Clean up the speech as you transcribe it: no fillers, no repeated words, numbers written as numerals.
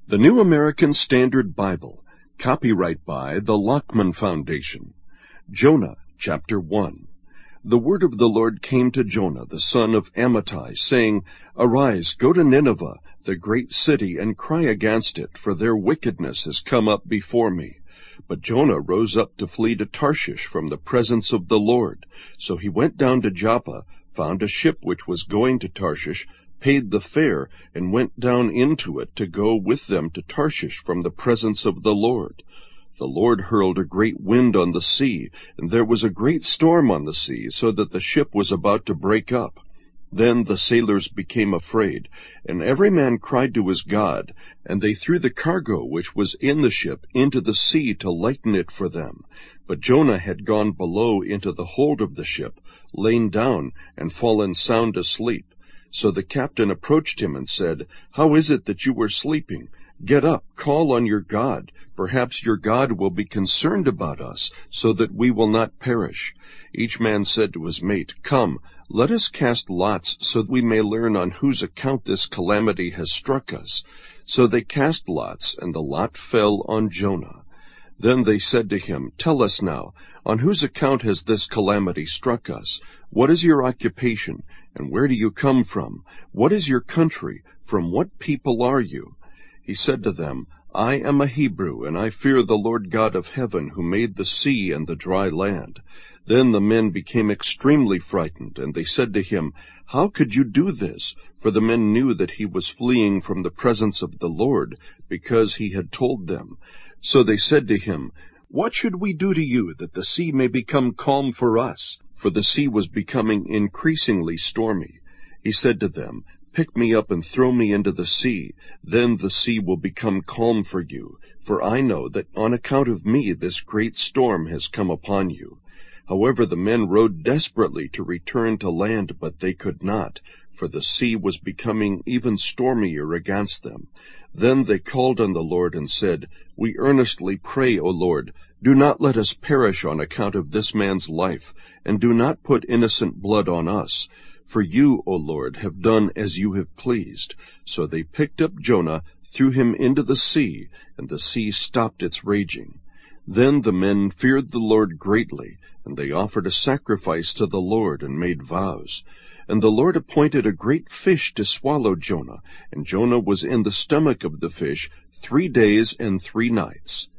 The New American Standard Bible. Copyright by the Lockman Foundation. Jonah, chapter 1. The word of the Lord came to Jonah, the son of Amittai, saying, Arise, go to Nineveh, the great city, and cry against it, for their wickedness has come up before me. But Jonah rose up to flee to Tarshish from the presence of the Lord. So he went down to Joppa, found a ship which was going to Tarshish, paid the fare, and went down into it to go with them to Tarshish from the presence of the Lord. The Lord hurled a great wind on the sea, and there was a great storm on the sea, so that the ship was about to break up. Then the sailors became afraid, and every man cried to his God, and they threw the cargo which was in the ship into the sea to lighten it for them. But Jonah had gone below into the hold of the ship, lain down, and fallen sound asleep. So the captain approached him and said, How is it that you were sleeping? Get up, call on your God. Perhaps your God will be concerned about us, so that we will not perish. Each man said to his mate, Come, let us cast lots, so that we may learn on whose account this calamity has struck us. So they cast lots, and the lot fell on Jonah. Then they said to him, Tell us now, on whose account has this calamity struck us? What is your occupation, and where do you come from? What is your country? From what people are you? He said to them, I am a Hebrew, and I fear the Lord God of heaven, who made the sea and the dry land. Then the men became extremely frightened, and they said to him, How could you do this? For the men knew that he was fleeing from the presence of the Lord, because he had told them. So they said to him, What should we do to you, that the sea may become calm for us? For the sea was becoming increasingly stormy. He said to them, Pick me up and throw me into the sea. Then the sea will become calm for you. For I know that on account of me this great storm has come upon you. However, the men rowed desperately to return to land, but they could not, for the sea was becoming even stormier against them. Then they called on the Lord and said, We earnestly pray, O Lord, do not let us perish on account of this man's life, and do not put innocent blood on us. For you, O Lord, have done as you have pleased. So they picked up Jonah, threw him into the sea, and the sea stopped its raging. Then the men feared the Lord greatly, and they offered a sacrifice to the Lord and made vows. And the Lord appointed a great fish to swallow Jonah, and Jonah was in the stomach of the fish 3 days and 3 nights.